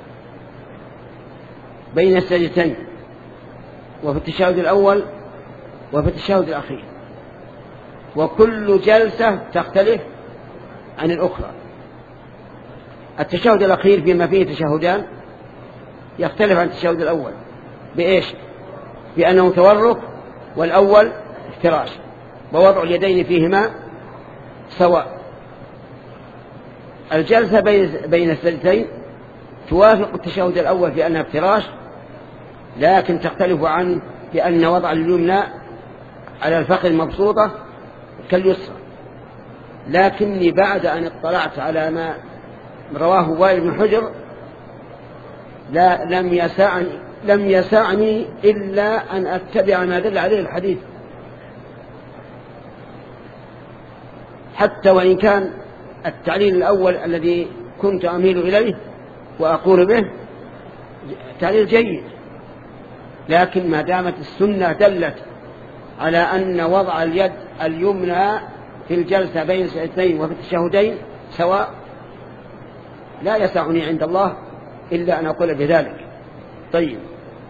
بين السجدتين، وفي التشهد الأول، وفي التشهد الأخير، وكل جلسة تختلف عن الأخرى. التشهد الأخير فيما فيه تشهدان يختلف عن التشهد الأول بإيش؟ بأنه تورك، والأول افتراش، ووضع اليدين فيهما سواء. الجلسة بين السجدتين توافق التشهد الأول في أنها افتراش، لكن تختلف عنه بأن وضع اليمنى على الفخذ مبسوطة كاليسرى. لكني بعد أن اطلعت على ما رواه وائل بن حجر لا لم يسعني لم يسعني إلا أن أتبع ما دل عليه الحديث، حتى وإن كان التعليل الأول الذي كنت أميل إليه وأقول به تعليل جيد، لكن ما دامت السنة دلت على أن وضع اليد اليمنى في الجلسة بين السجدتين وفي التشهدين سواء، لا يسعني عند الله إلا أن أقول بذلك. طيب،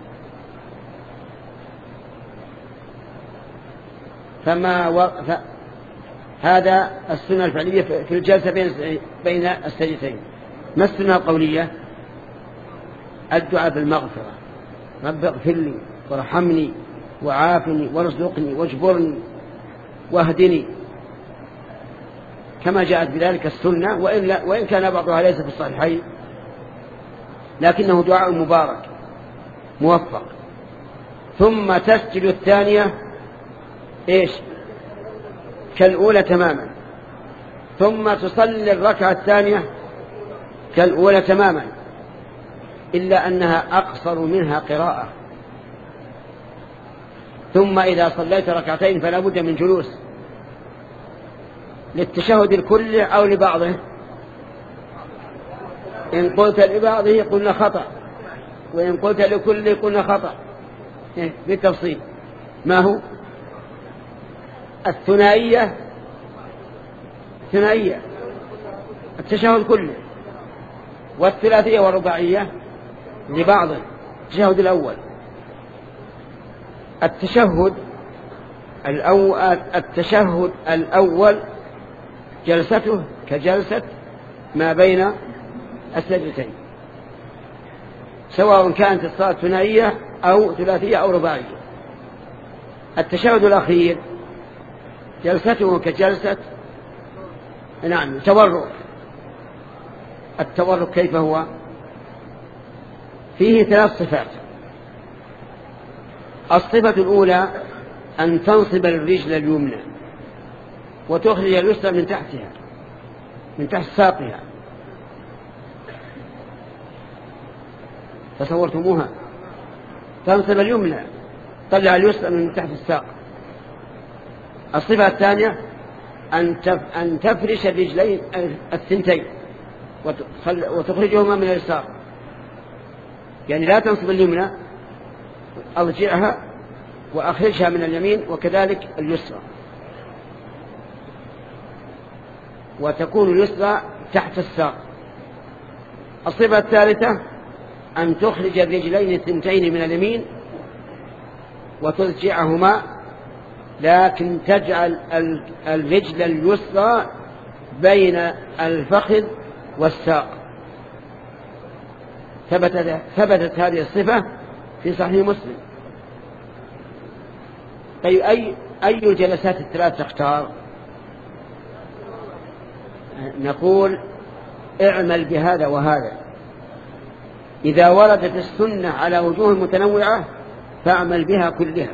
فما و... ف... هذا السنة الفعلية في الجلسة بين بين السجدتين. ما السنة القولية؟ الدعاء بالمغفرة: رب اغفر لي وارحمني وعافني وارزقني واجبرني واهدني، كما جاءت بذلك السنة، وإن, وإن كان بعضها ليس في الصحيحين، لكنه دعاء مبارك موفق. ثم تسجد الثانية إيش؟ كالأولى تماما، ثم تصلي الركعة الثانية كالأولى تماما، إلا أنها أقصر منها قراءة. ثم إذا صليت ركعتين فلا بد من جلوس للتشهد الكلي أو لبعضه. إن قلت لبعضه قلنا خطأ، وإن قلت لكل قلنا خطأ بالتفصيل. ما هو؟ الثنائية ثنائية التشهد كله، والثلاثية والرباعية لبعض. التشهد الأول التشهد الأول التشهد الأول جلسته كجلسة ما بين السجدتين، سواء كانت الصلاة ثنائية أو ثلاثية أو رباعية. التشهد الأخير جلسته كجلسة نعم تورك. التورك كيف هو؟ فيه ثلاث صفات. الصفة الأولى أن تنصب الرجل اليمنى وتخرج اليسرى من تحتها، من تحت ساقها. تصورتموها؟ تنصب اليمنى طلع اليسرى من تحت الساق. الصفة الثانية أن تفرش الرجلين الثنتين وتخرجهما من اليسار، يعني لا تنصب اليمنى أرجعها وأخرجها من اليمين، وكذلك اليسرى، وتكون اليسرى تحت الساق. الصفة الثالثة أن تخرج الرجلين الثنتين من اليمين وترجعهما، لكن تجعل الرجل اليسرى بين الفخذ والساق. ثبتت, ثبتت هذه الصفة في صحيح مسلم. طيب أي, أي الجلسات الثلاث تختار؟ نقول اعمل بهذا وهذا. إذا وردت السنة على وجوه متنوعة فاعمل بها كلها.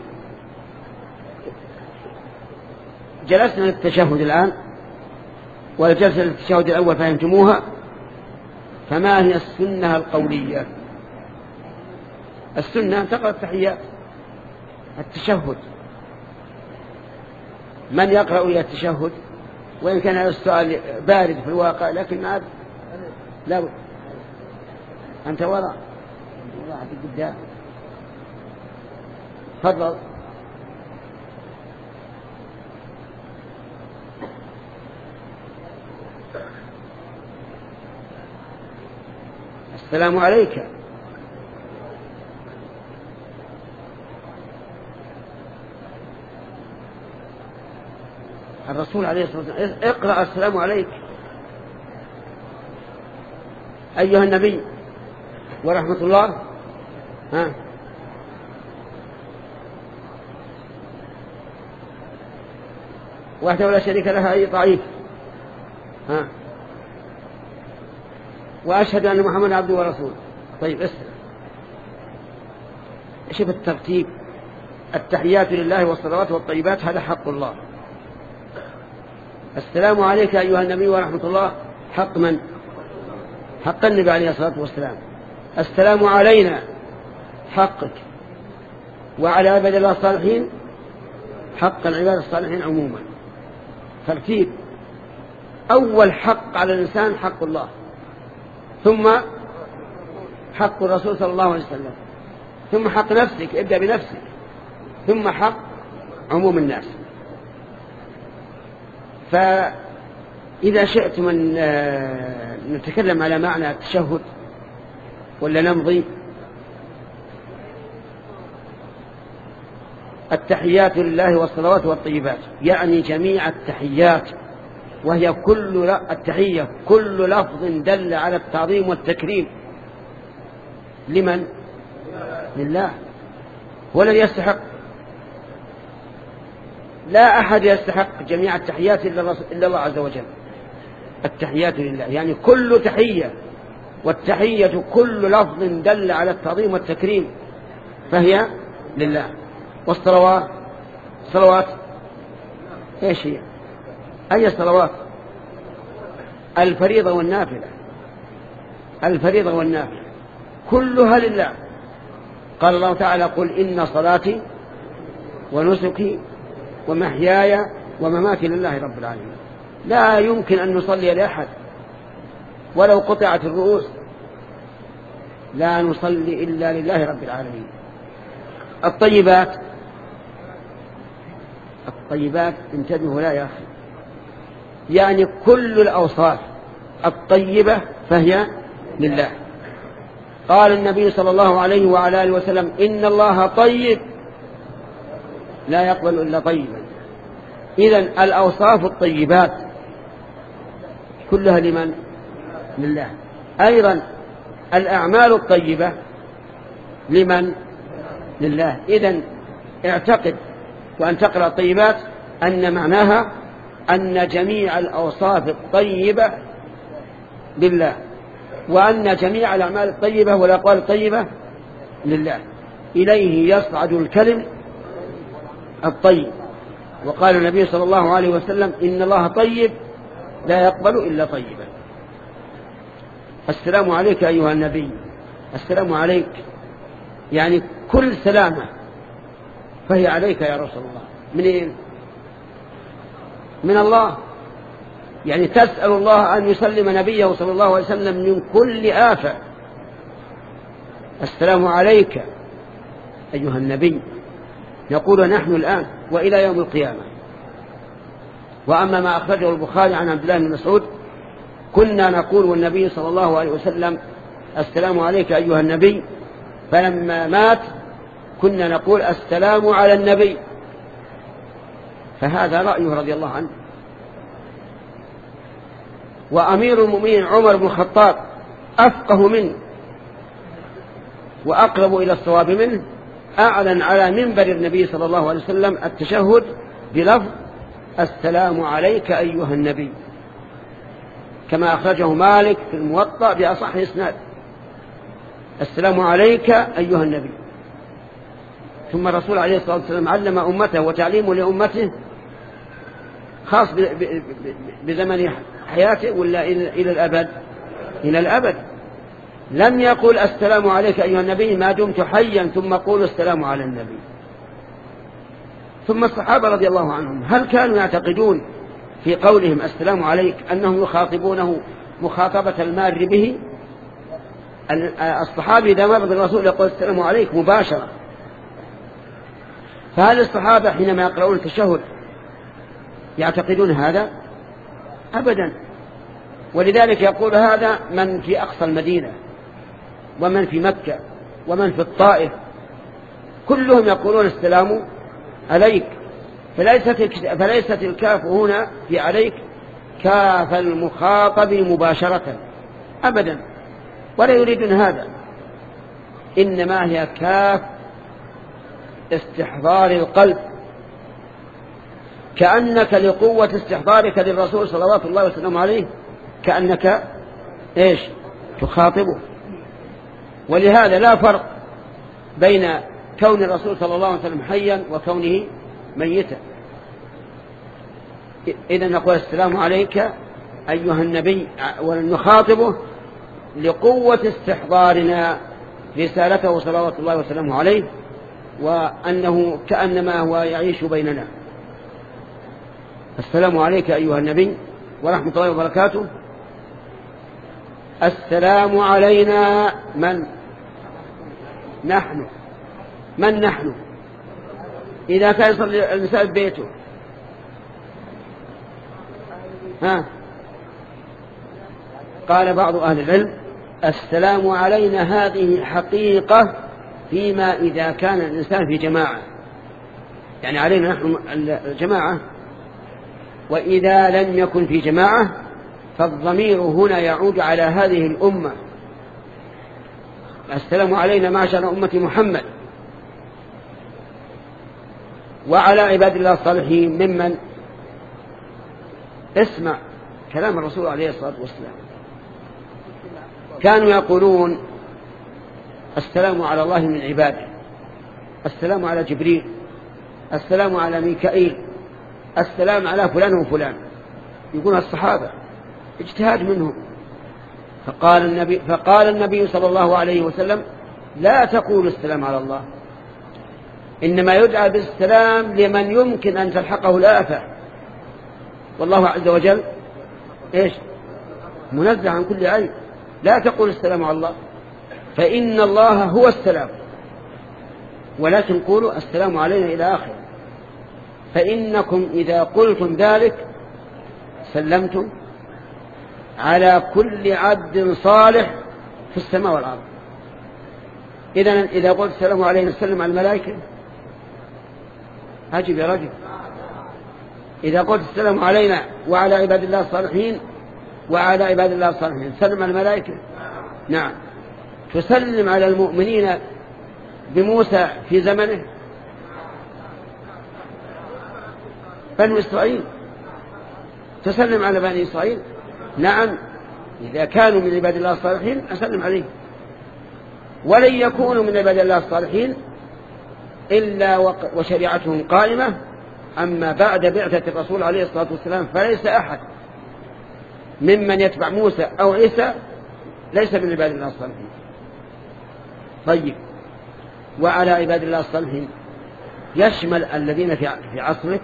جلسنا للتشهد الآن، والجلسة للتشهد الأول فهمتموها. فما هي السنة القولية؟ السنة تقرأ التحيات التشهد. من يقرأ إلى التشهد؟ وإن كان هذا السؤال بارد في الواقع، لكن هذا لا بد. أنت وراء وراء قدام. تفضل. السلام عليك. الرسول عليه الصلاة والسلام اقرأ السلام عليك أيها النبي ورحمة الله. ها وحده ولا شريك لها أي ضعيف. ها وأشهد أن محمد عبده ورسوله. طيب اسمع، شوف الترتيب. التحيات لله والصلوات والطيبات هذا حق الله. السلام عليك أيها النبي ورحمة الله حق من؟ حق النبي عليه الصلاة والسلام. السلام علينا حقك، وعلى عباد الله الصالحين حق العباد الصالحين عموما. ترتيب: أول حق على الإنسان حق الله، ثم حق الرسول صلى الله عليه وسلم، ثم حق نفسك، ابدأ بنفسك، ثم حق عموم الناس. فإذا شئتم أن نتكلم على معنى التشهد ولا نمضي؟ التحيات لله والصلوات والطيبات يعني جميع التحيات، وهي كل التحية كل لفظ دل على التعظيم والتكريم. لمن؟ لله، هو الذي يستحق. لا أحد يستحق جميع التحيات إلا الله عز وجل. التحيات لله يعني كل تحية، والتحية كل لفظ دل على التعظيم والتكريم فهي لله. والصلوات صلوات ايش هي؟ أي صلوات؟ الفريضة والنافلة، الفريضة والنافلة كلها لله. قال الله تعالى قل إن صلاتي ونسكي ومحياي ومماتي لله رب العالمين. لا يمكن أن نصلي لأحد ولو قطعت الرؤوس، لا نصلي إلا لله رب العالمين. الطيبات الطيبات انتبهوا لا يا أخي، يعني كل الأوصاف الطيبة فهي لله. قال النبي صلى الله عليه وعلى آله وسلم إن الله طيب لا يقبل إلا طيبا. إذن الأوصاف الطيبات كلها لمن؟ لله. أيضا الأعمال الطيبة لمن؟ لله. إذن اعتقد وأن تقرأ الطيبات أن معناها أن جميع الأوصاف الطيبة لله، وأن جميع الأعمال الطيبة والأقوال الطيبة لله. إليه يصعد الكلم الطيب. وقال النبي صلى الله عليه وسلم إن الله طيب لا يقبل إلا طيبا. السلام عليك أيها النبي، السلام عليك يعني كل سلامة فهي عليك يا رسول الله. منين؟ من الله. يعني تسأل الله أن يسلم نبيه صلى الله عليه وسلم من كل آفة. السلام عليك أيها النبي نقول نحن الآن وإلى يوم القيامة. وأما ما أخرجه البخاري عن عبد الله بن مسعود كنا نقول والنبي صلى الله عليه وسلم السلام عليك أيها النبي، فلما مات كنا نقول السلام على النبي. فهذا رأيه رضي الله عنه. وأمير المؤمنين عمر بن الخطاب أفقه منه وأقرب إلى الصواب منه، أعلن على منبر النبي صلى الله عليه وسلم التشهد بلفظ السلام عليك أيها النبي، كما أخرجه مالك في الموطأ بأصح إسناد. السلام عليك أيها النبي. ثم الرسول عليه الصلاة والسلام علم أمته وتعليمه لأمته خاص بزمن حياته ولا إلى الأبد؟ إلى الأبد. لم يقل السلام عليك أيها النبي ما دمت حيا ثم قول السلام على النبي. ثم الصحابة رضي الله عنهم هل كانوا يعتقدون في قولهم السلام عليك أنهم يخاطبونه مخاطبة المار به؟ الصحابي إذا مر بالرسول يقول السلام عليك مباشرة. فهل الصحابة حينما يقرؤون التشهد يعتقدون هذا؟ أبدا. ولذلك يقول هذا من في أقصى المدينة ومن في مكة ومن في الطائف كلهم يقولون السلام عليك. فليست فليست الكاف هنا في عليك كاف المخاطب مباشرة أبدا، ولا يريدون هذا. إنما هي كاف استحضار القلب، كأنك لقوة استحضارك للرسول صلوات الله وسلامه عليه كأنك إيش تخاطبه. ولهذا لا فرق بين كون الرسول صلى الله عليه وسلم حيا وكونه ميتا. إذن نقول السلام عليك أيها النبي ونخاطبه لقوة استحضارنا رسالته صلوات الله وسلامه عليه، وأنه كأنما هو يعيش بيننا. السلام عليك أيها النبي ورحمة الله وبركاته. السلام علينا من؟ نحن. من نحن؟ إذا كان يصلي الإنسان ببيته ها؟ قال بعض أهل العلم السلام علينا هذه حقيقة فيما إذا كان الإنسان في جماعة، يعني علينا نحن الجماعة. وإذا لم يكن في جماعة فالضمير هنا يعود على هذه الأمة. السلام علينا معشر أمة محمد. وعلى عباد الله الصالحين ممن اسمع كلام الرسول عليه الصلاة والسلام. كانوا يقولون السلام على الله من عباده، السلام على جبريل، السلام على ميكائيل، السلام على فلان وفلان. يقول الصحابة اجتهاد منهم. فقال النبي, فقال النبي صلى الله عليه وسلم لا تقول السلام على الله، إنما يدعى بالسلام لمن يمكن أن تلحقه الآفة، والله عز وجل إيش منزه عن كل عيب. لا تقول السلام على الله فإن الله هو السلام، ولكن قولوا السلام علينا إلى آخر. فإنكم إذا قلتم ذلك سلمتم على كل عبد صالح في السماء والأرض. إذن إذا قلت السلام علينا سلم على الملائكة، أجب يا رجل. إذا قلت السلام علينا وعلى عباد الله الصالحين وعلى عباد الله الصالحين سلم على الملائكة. نعم. تسلم على المؤمنين بموسى في زمنه بني إسرائيل، تسلم على بني إسرائيل. نعم، إذا كانوا من عباد الله الصالحين أسلم عليهم، ولن يكونوا من عباد الله الصالحين إلا وشريعتهم قائمة. أما بعد بعثة الرسول عليه الصلاة والسلام فليس أحد ممن يتبع موسى أو عيسى ليس من عباد الله الصالحين. طيب، وعلى عباد الله الصالحين يشمل الذين في عصرك،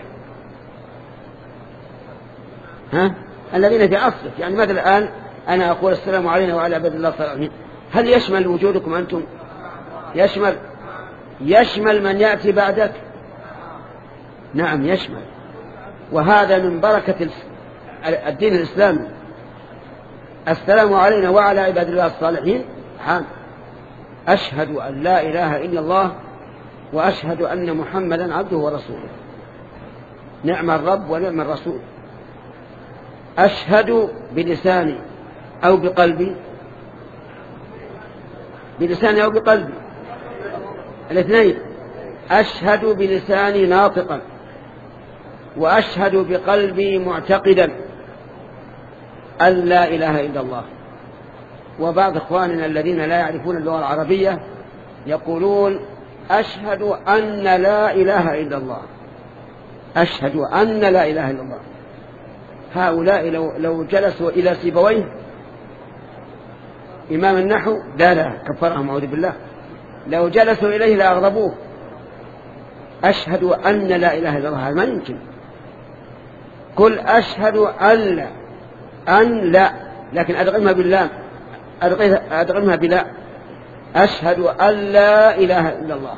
ها؟ الذين في عصرك. يعني مثل الآن أنا أقول السلام علينا وعلى عباد الله الصالحين، هل يشمل وجودكم أنتم؟ يشمل يشمل من يأتي بعدك. نعم يشمل. وهذا من بركة الدين الإسلامي. السلام علينا وعلى عباد الله الصالحين عام. أشهد أن لا إله إلا الله وأشهد أن محمدا عبده ورسوله. نعم الرب ونعم الرسول. أشهد بلساني أو بقلبي، بلساني أو بقلبي الاثنين. أشهد بلساني ناطقا وأشهد بقلبي معتقدا أن لا إله إلا الله. وبعض إخواننا الذين لا يعرفون اللغة العربية يقولون أشهد أن لا إله إلا الله، أشهد أن لا إله إلا الله. هؤلاء لو, لو جلسوا إلى سيبويه إمام النحو لا لا كفرهم أعوذ بالله، لو جلسوا إليه لأغضبوه. أشهد أن لا إله إلا الله ما يمكن. قل أشهد أن لا، أن لا، لكن أدغمها بالله، أدغمها بلا. أشهد أن لا إله إلا الله.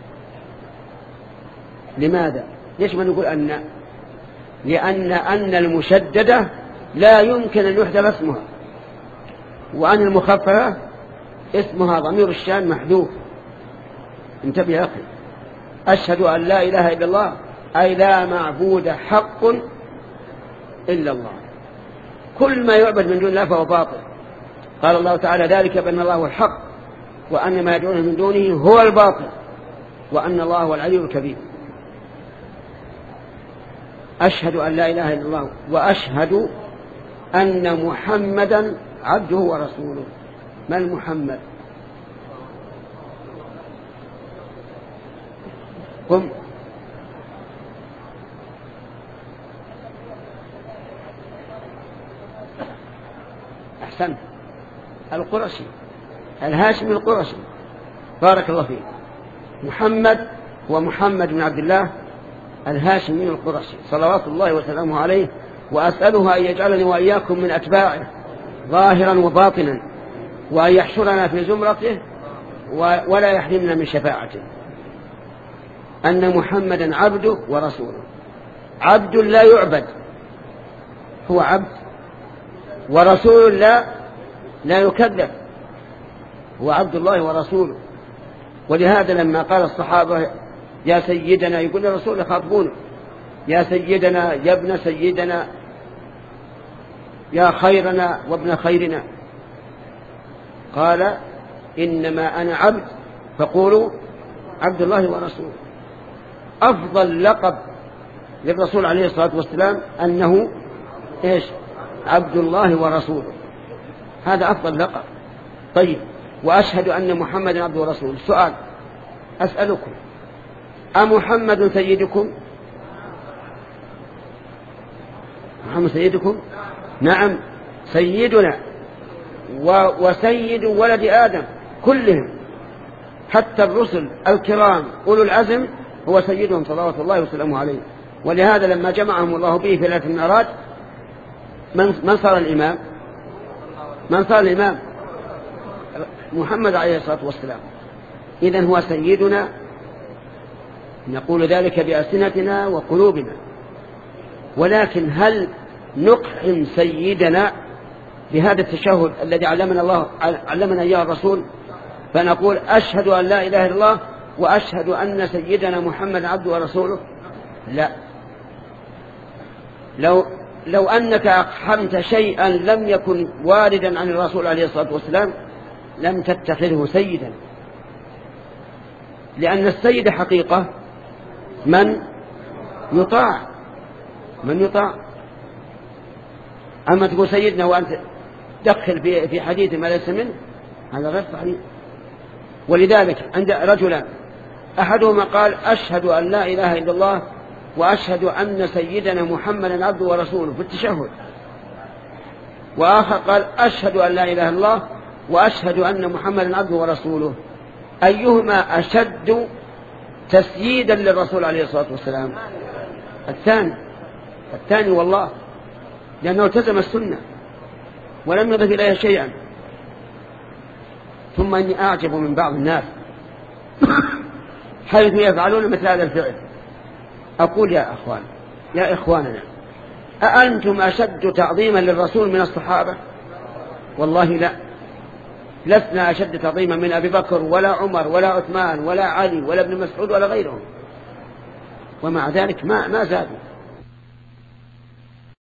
لماذا؟ ليش ما نقول أن؟ لأن أن المشددة لا يمكن أن يحذف اسمها، وأن المخففة اسمها ضمير الشان محذوف. انتبه يا أخي. أشهد أن لا إله إلا الله أي لا معبود حق إلا الله، كل ما يعبد من دون الله فهو باطل. قال الله تعالى ذلك بأن الله هو الحق وأن ما يدعونه من دونه هو الباطل وأن الله هو العلي الكبير. أشهد أن لا إله إلا الله وأشهد أن محمدا عبده ورسوله. ما المحمد؟ قم. أحسن. القرشي الهاشمي القرشي، بارك الله فيه. محمد هو محمد بن عبد الله الهاشمي القرشي صلوات الله وسلامه عليه، وأسأله أن يجعلني وإياكم من أتباعه ظاهرا وباطنا، وأن يحشرنا في زمرته ولا يحرمنا من شفاعته. أن محمدا عبده ورسوله. عبد لا يعبد، هو عبد، ورسول لا لا يكذب، هو عبد الله ورسوله. ولهذا لما قال الصحابة يا سيدنا، يقول الرسول يخاطبونه يا سيدنا يا ابن سيدنا يا خيرنا وابن خيرنا، قال إنما أنا عبد فقولوا عبد الله ورسوله. أفضل لقب للرسول عليه الصلاة والسلام أنه إيش؟ عبد الله ورسوله، هذا أفضل لقب. طيب، وأشهد أن محمد عبده ورسوله. سؤال أسألكم، أمحمد سيدكم؟ محمد سيدكم؟ نعم سيدنا وسيد ولد آدم كلهم، حتى الرسل الكرام أولو العزم هو سيدهم صلوات الله وسلامه عليه. ولهذا لما جمعهم الله به في ليلة المعراج من صار الإمام؟ من صار الإمام؟ محمد عليه الصلاة والسلام. إذن هو سيدنا، نقول ذلك بألسنتنا وقلوبنا، ولكن هل نقحم سيدنا بهذا التشهد الذي علمنا الله علمنا إياه الرسول، فنقول أشهد أن لا إله إلا الله وأشهد أن سيدنا محمد عبده ورسوله؟ لا. لو لو أنك أقحمت شيئا لم يكن واردا عن الرسول عليه الصلاة والسلام لم تتخذه سيدا، لأن السيد حقيقة من يطاع، من يطاع. أما تقول سيدنا وأنت تدخل في في حديث ما ليس منه، هذا غير صحيح. ولذلك عند رجلان أحدهما قال أشهد أن لا إله إلا الله وأشهد أن سيدنا محمدا عبده ورسوله في التشهد، وآخر قال أشهد أن لا إله إلا الله وأشهد أن محمدا عبده ورسوله. أيهما أشد تسييدا للرسول عليه الصلاة والسلام؟ الثاني، الثاني والله، لأنه التزم السنة ولم يضف إليها شيئا. ثم إني أعجب من بعض الناس حيث يفعلون مثل هذا الفعل. أقول يا أخوان يا إخواننا، أأنتم أشد تعظيما للرسول من الصحابة؟ والله لا، لسنا أشد تعظيما من أبي بكر ولا عمر ولا عثمان ولا علي ولا ابن مسعود ولا غيرهم، ومع ذلك ما ما زادوا.